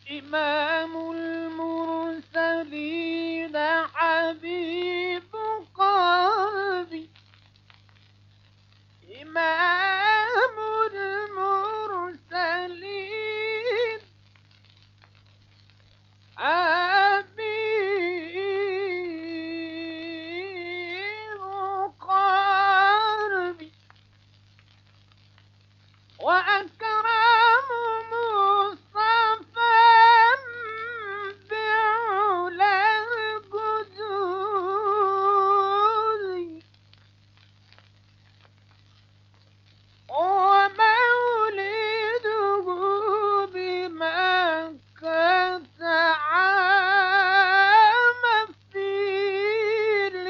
إمام المرسلين حبيب قلبي، إمام المرسلين حبيب قلبي، وأكرم مصطفى بعلا الجدود، ومولده بمكة عام فيل،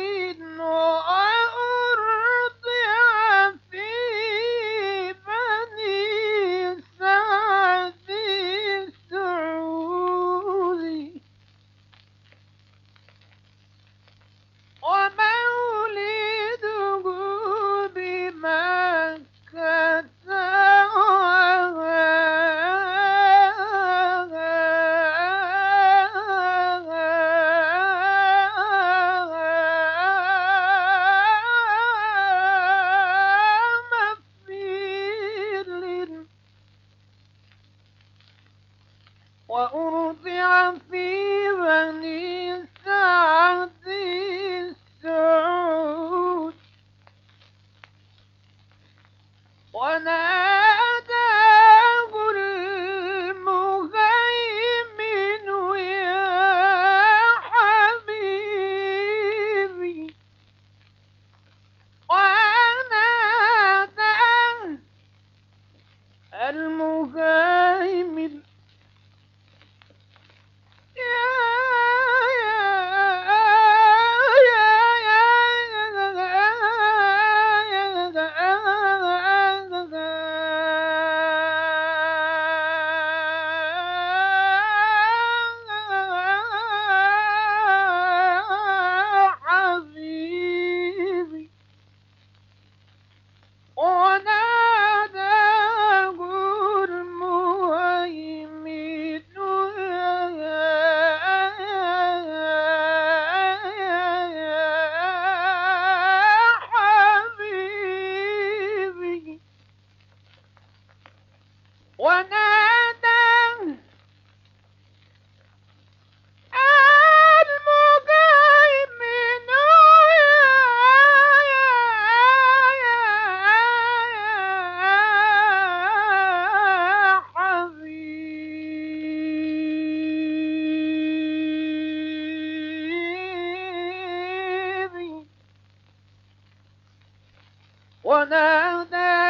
وأرضع في بني سعد السعودي، ومولده بمكة عام فيل، وأرضع في بني سعد السعود، وناداه المهيمن يا حبيبي، وناداه المهيمن حبيبي، وناداه المهيمن يا حبيبي، وناداه المهيمن يا حبيبي، ونادى